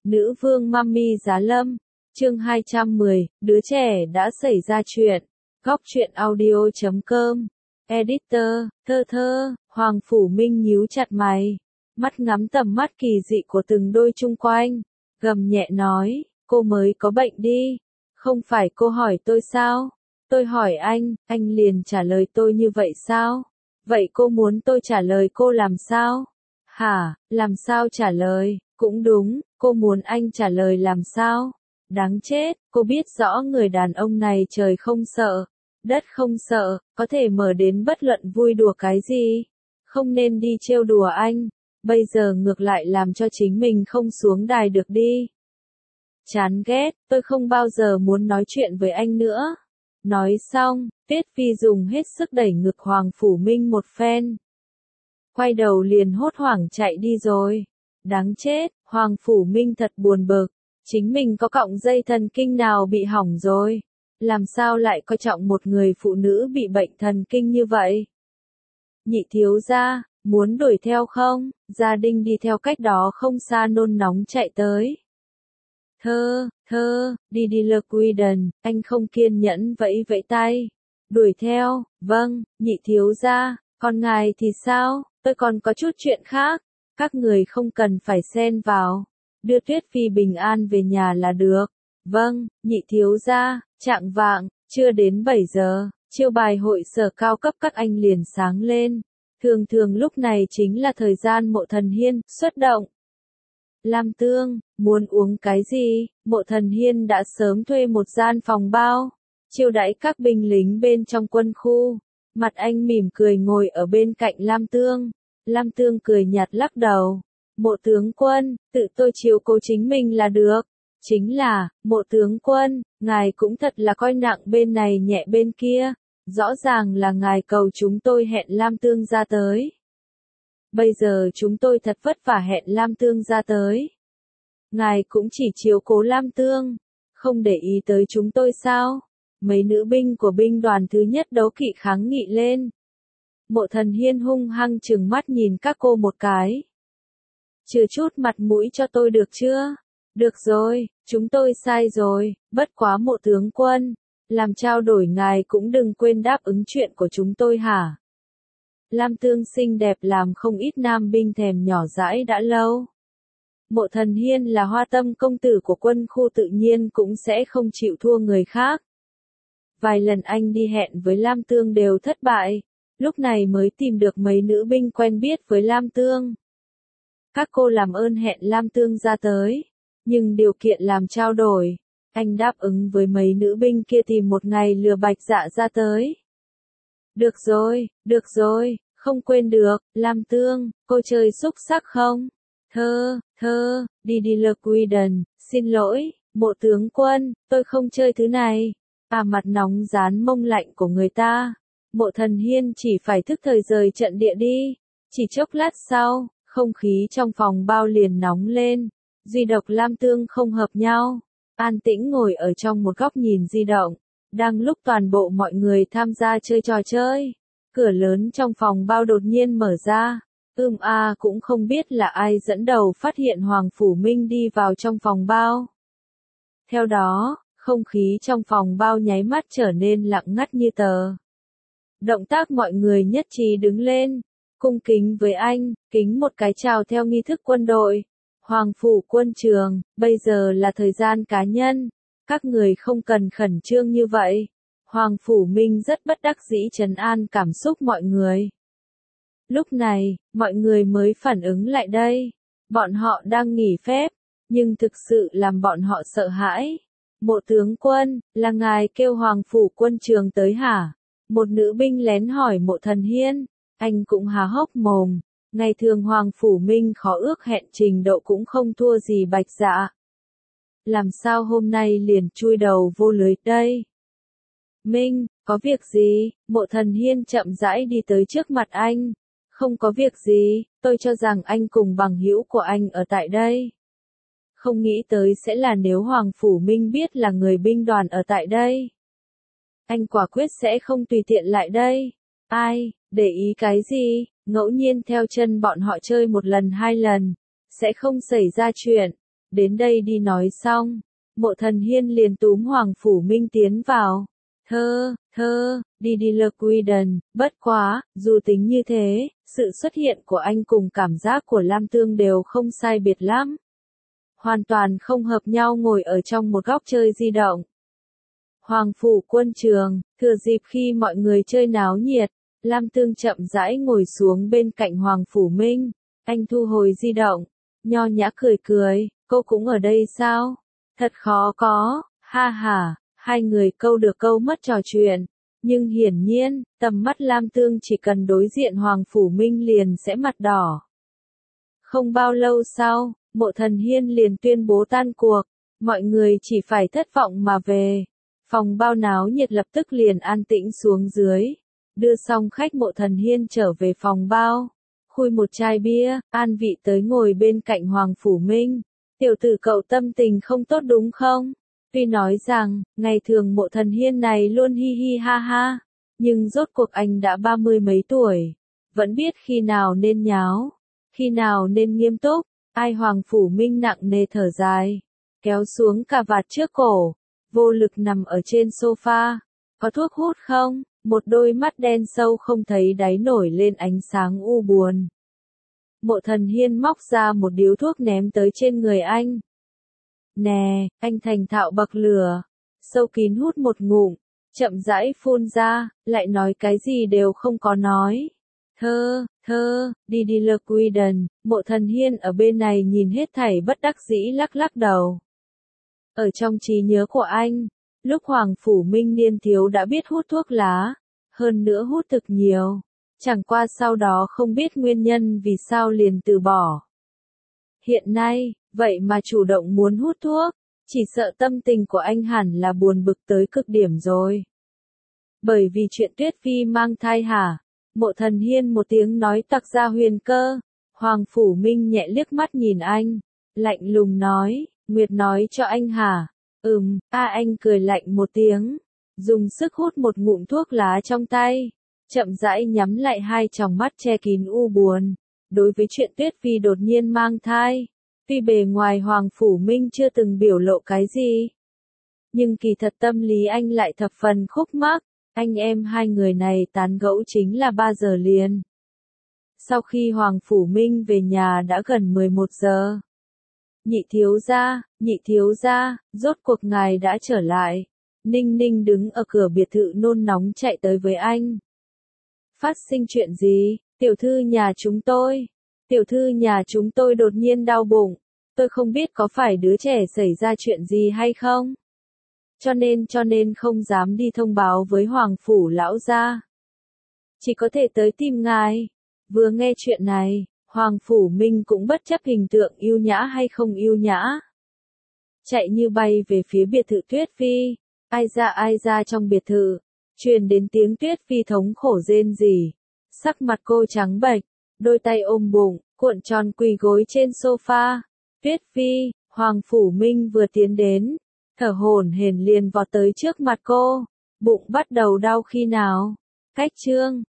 Nữ vương Mummy Giá Lâm, chương 210, đứa trẻ đã xảy ra chuyện. Góc truyện audio.com. Editor, thơ thơ, Hoàng Phủ Minh nhíu chặt mày, mắt ngắm tầm mắt kỳ dị của từng đôi chung quanh, gầm nhẹ nói, cô mới có bệnh đi, không phải cô hỏi tôi sao? Tôi hỏi anh liền trả lời tôi như vậy sao? Vậy cô muốn tôi trả lời cô làm sao? Hả, làm sao trả lời? Cũng đúng, cô muốn anh trả lời làm sao? Đáng chết, cô biết rõ người đàn ông này trời không sợ, đất không sợ, có thể mở đến bất luận vui đùa cái gì. Không nên đi trêu đùa anh, bây giờ ngược lại làm cho chính mình không xuống đài được đi. Chán ghét, tôi không bao giờ muốn nói chuyện với anh nữa. Nói xong, Tiết Phi dùng hết sức đẩy ngực Hoàng Phủ Minh một phen. Quay đầu liền hốt hoảng chạy đi rồi. Đáng chết, Hoàng Phủ Minh thật buồn bực. Chính mình có cọng dây thần kinh nào bị hỏng rồi? Làm sao lại coi trọng một người phụ nữ bị bệnh thần kinh như vậy? Nhị thiếu gia, muốn đuổi theo không? Gia Đình đi theo cách đó không xa nôn nóng chạy tới. Đi Le Quiden, anh không kiên nhẫn vẫy vẫy tay. Đuổi theo, vâng, nhị thiếu gia, còn ngài thì sao? Tôi còn có chút chuyện khác. Các người không cần phải xen vào. Đưa Tuyết Phi bình an về nhà là được. Vâng, nhị thiếu gia, chạng vạng, chưa đến 7 giờ, chiêu bài hội sở cao cấp các anh liền sáng lên. Thường lúc này chính là thời gian Mộ Thần Hiên xuất động. Lam Tương, muốn uống cái gì? Mộ Thần Hiên đã sớm thuê một gian phòng bao, chiêu đãi các binh lính bên trong quân khu. Mặt anh mỉm cười ngồi ở bên cạnh Lam Tương. Lam Tương cười nhạt lắc đầu. Mộ tướng quân, tự tôi chiếu cố chính mình là được. Chính là, Mộ tướng quân, ngài cũng thật là coi nặng bên này nhẹ bên kia. Rõ ràng là ngài cầu chúng tôi hẹn Lam Tương ra tới. Bây giờ chúng tôi thật vất vả hẹn Lam Tương ra tới. Ngài cũng chỉ chiếu cố Lam Tương, không để ý tới chúng tôi sao? Mấy nữ binh của binh đoàn thứ nhất đấu kỵ kháng nghị lên. Mộ Thần Hiên hung hăng trừng mắt nhìn các cô một cái. Chừa chút mặt mũi cho tôi được chưa? Được rồi, chúng tôi sai rồi, bất quá Mộ tướng quân, làm trao đổi ngài cũng đừng quên đáp ứng chuyện của chúng tôi hả? Lam Tương xinh đẹp làm không ít nam binh thèm nhỏ dãi đã lâu. Mộ Thần Hiên là hoa tâm công tử của quân khu tự nhiên cũng sẽ không chịu thua người khác. Vài lần anh đi hẹn với Lam Tương đều thất bại, lúc này mới tìm được mấy nữ binh quen biết với Lam Tương. Các cô làm ơn hẹn Lam Tương ra tới, nhưng điều kiện làm trao đổi, anh đáp ứng với mấy nữ binh kia tìm một ngày lừa Bạch Dạ ra tới. Được rồi, không quên được, Lam Tương, cô chơi xúc sắc không? Đi Le Quiden, xin lỗi, Mộ tướng quân, tôi không chơi thứ này. Mặt nóng dán mông lạnh của người ta. Mộ Thần Hiên chỉ phải thức thời rời trận địa đi. Chỉ chốc lát sau, không khí trong phòng bao liền nóng lên. Duy độc Lam Tương không hợp nhau. An tĩnh ngồi ở trong một góc nhìn di động. Đang lúc toàn bộ mọi người tham gia chơi trò chơi. Cửa lớn trong phòng bao đột nhiên mở ra. Cũng không biết là ai dẫn đầu phát hiện Hoàng Phủ Minh đi vào trong phòng bao. Theo đó, không khí trong phòng bao nháy mắt trở nên lặng ngắt như tờ. Động tác mọi người nhất trí đứng lên, cung kính với anh, kính một cái chào theo nghi thức quân đội. Hoàng Phủ quân trường, bây giờ là thời gian cá nhân, các người không cần khẩn trương như vậy. Hoàng Phủ Minh rất bất đắc dĩ trấn an cảm xúc mọi người. Lúc này, mọi người mới phản ứng lại đây. Bọn họ đang nghỉ phép, nhưng thực sự làm bọn họ sợ hãi. Mộ tướng quân, là ngài kêu Hoàng Phủ quân trường tới hả? Một nữ binh lén hỏi Mộ Thần Hiên. Anh cũng há hốc mồm. Ngày thường Hoàng Phủ Minh khó ước hẹn trình độ cũng không thua gì Bạch Dạ. Làm sao hôm nay liền chui đầu vô lưới đây? Minh, có việc gì? Mộ Thần Hiên chậm rãi đi tới trước mặt anh. Không có việc gì, tôi cho rằng anh cùng bằng hữu của anh ở tại đây. Không nghĩ tới sẽ là nếu Hoàng Phủ Minh biết là người binh đoàn ở tại đây. Anh quả quyết sẽ không tùy tiện lại đây. Ai, để ý cái gì, ngẫu nhiên theo chân bọn họ chơi một lần hai lần, sẽ không xảy ra chuyện. đến đây đi nói xong. Mộ Thần Hiên liền túm Hoàng Phủ Minh tiến vào. Đi Queden, bất quá, dù tính như thế, sự xuất hiện của anh cùng cảm giác của Lam Tương đều không sai biệt lắm. Hoàn toàn không hợp nhau ngồi ở trong một góc chơi di động. Hoàng Phủ Quân Trường, thừa dịp khi mọi người chơi náo nhiệt, Lam Tương chậm rãi ngồi xuống bên cạnh Hoàng Phủ Minh. Anh thu hồi di động, nho nhã cười cười, cô cũng ở đây sao? Thật khó có, ha ha, hai người câu được câu mất trò chuyện. Nhưng hiển nhiên, tầm mắt Lam Tương chỉ cần đối diện Hoàng Phủ Minh liền sẽ mặt đỏ. Không bao lâu sau, Mộ Thần Hiên liền tuyên bố tan cuộc, mọi người chỉ phải thất vọng mà về. Phòng bao náo nhiệt lập tức liền an tĩnh xuống dưới. Đưa xong khách Mộ Thần Hiên trở về phòng bao. Khui một chai bia, an vị tới ngồi bên cạnh Hoàng Phủ Minh. Tiểu tử cậu tâm tình không tốt đúng không? Tuy nói rằng, ngày thường Mộ Thần Hiên này luôn hi hi ha ha. Nhưng rốt cuộc anh đã 30 mấy tuổi. Vẫn biết khi nào nên nháo. Khi nào nên nghiêm túc. Ai Hoàng Phủ Minh nặng nề thở dài. Kéo xuống cà vạt trước cổ. Vô lực nằm ở trên sofa. Có thuốc hút không? Một đôi mắt đen sâu không thấy đáy nổi lên ánh sáng u buồn. Mộ Thần Hiên móc ra một điếu thuốc ném tới trên người anh. Nè, anh thành thạo bậc lửa. Sâu kín hút một ngụm, chậm rãi phun ra, lại nói cái gì đều không có nói. Đi Queden, Mộ Thần Hiên ở bên này nhìn hết thảy bất đắc dĩ lắc lắc đầu. Ở trong trí nhớ của anh, lúc Hoàng Phủ Minh niên thiếu đã biết hút thuốc lá, hơn nữa hút thực nhiều. Chẳng qua sau đó không biết nguyên nhân vì sao liền từ bỏ. Hiện nay, vậy mà chủ động muốn hút thuốc, chỉ sợ tâm tình của anh hẳn là buồn bực tới cực điểm rồi. Bởi vì chuyện Tuyết Phi mang thai hả? Mộ Thần Hiên một tiếng nói tặc ra huyền cơ. Hoàng Phủ Minh nhẹ liếc mắt nhìn anh, lạnh lùng nói, Nguyệt nói cho anh hả? Anh cười lạnh một tiếng, dùng sức hút một ngụm thuốc lá trong tay, chậm rãi nhắm lại hai tròng mắt che kín u buồn. Đối với chuyện Tuyết Phi đột nhiên mang thai, tuy bề ngoài Hoàng Phủ Minh chưa từng biểu lộ cái gì, nhưng kỳ thật tâm lý anh lại thập phần khúc mắc. Anh em hai người này tán gẫu chính là 3 giờ liền. Sau khi Hoàng Phủ Minh về nhà đã gần 11 giờ. Nhị thiếu gia, rốt cuộc ngài đã trở lại. Ninh Ninh đứng ở cửa biệt thự nôn nóng chạy tới với anh. Phát sinh chuyện gì? Tiểu thư nhà chúng tôi đột nhiên đau bụng. Tôi không biết có phải đứa trẻ xảy ra chuyện gì hay không. Cho nên không dám đi thông báo với Hoàng Phủ lão gia. Chỉ có thể tới tìm ngài. Vừa nghe chuyện này, Hoàng Phủ Minh cũng bất chấp hình tượng yêu nhã hay không yêu nhã. Chạy như bay về phía biệt thự Tuyết Phi. Ai ra trong biệt thự. Truyền đến tiếng Tuyết Phi thống khổ rên rỉ. Sắc mặt cô trắng bệch, đôi tay ôm bụng, cuộn tròn quỳ gối trên sofa. Tuyết Phi, Hoàng Phủ Minh vừa tiến đến, thở hổn hển liền vọt tới trước mặt cô. Bụng bắt đầu đau khi nào? Cách chương